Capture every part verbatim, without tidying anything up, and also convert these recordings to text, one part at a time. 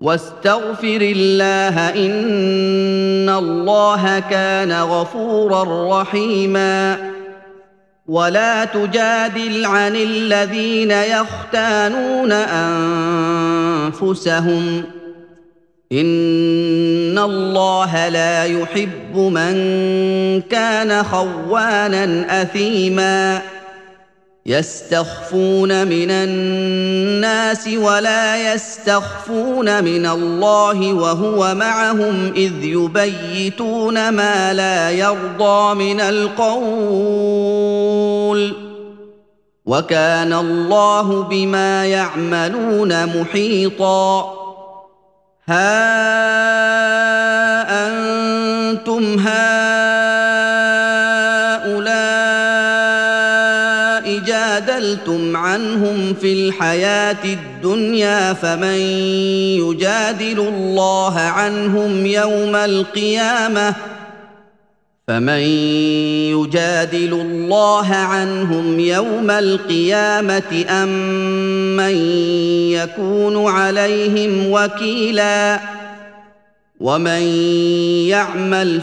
واستغفر الله إن الله كان غفورا رحيما ولا تجادل عن الذين يختانون أنفسهم إن الله لا يحب من كان خوانا أثيما يستخفون من الناس ولا يستخفون من الله وهو معهم إذ يبيتون ما لا يرضى من القول وكان الله بما يعملون محيطا ها أنتم هؤلاء جادلتم عنهم في الحياة الدنيا فمن يجادل الله عنهم يوم القيامة فمن يجادل الله عنهم يوم القيامة أم من يكون عليهم وكيلا ومن يعمل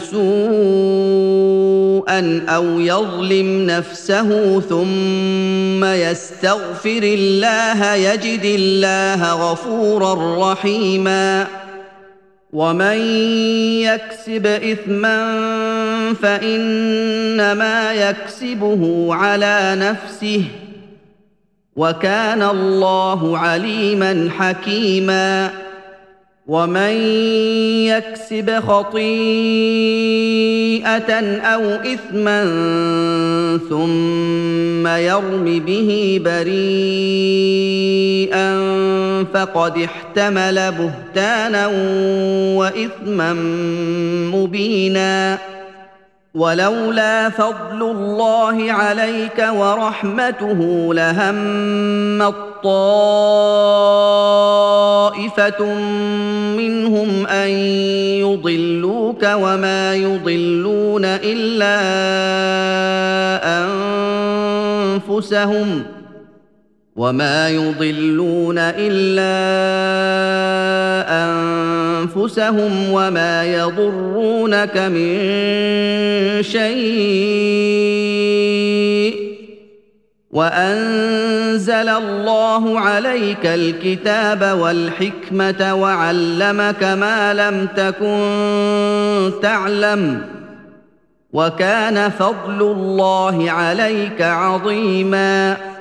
سوءا أو يظلم نفسه ثم يستغفر الله يجد الله غفورا رحيما ومن يكسب إثما فإنما يكسبه على نفسه وكان الله عليما حكيما ومن يكسب خطيئة أو إثما ثم يرم به بريئا فقد احتمل بهتانا وإثما مبينا ولولا فضل الله عليك ورحمته لهمت طائفة منهم أن يضلوك وما يضلون إلا أنفسهم وما يضلون إلا أنفسهم وما يضرونك من شيء وأنزل الله عليك الكتاب والحكمة وعلمك ما لم تكن تعلم وكان فضل الله عليك عظيما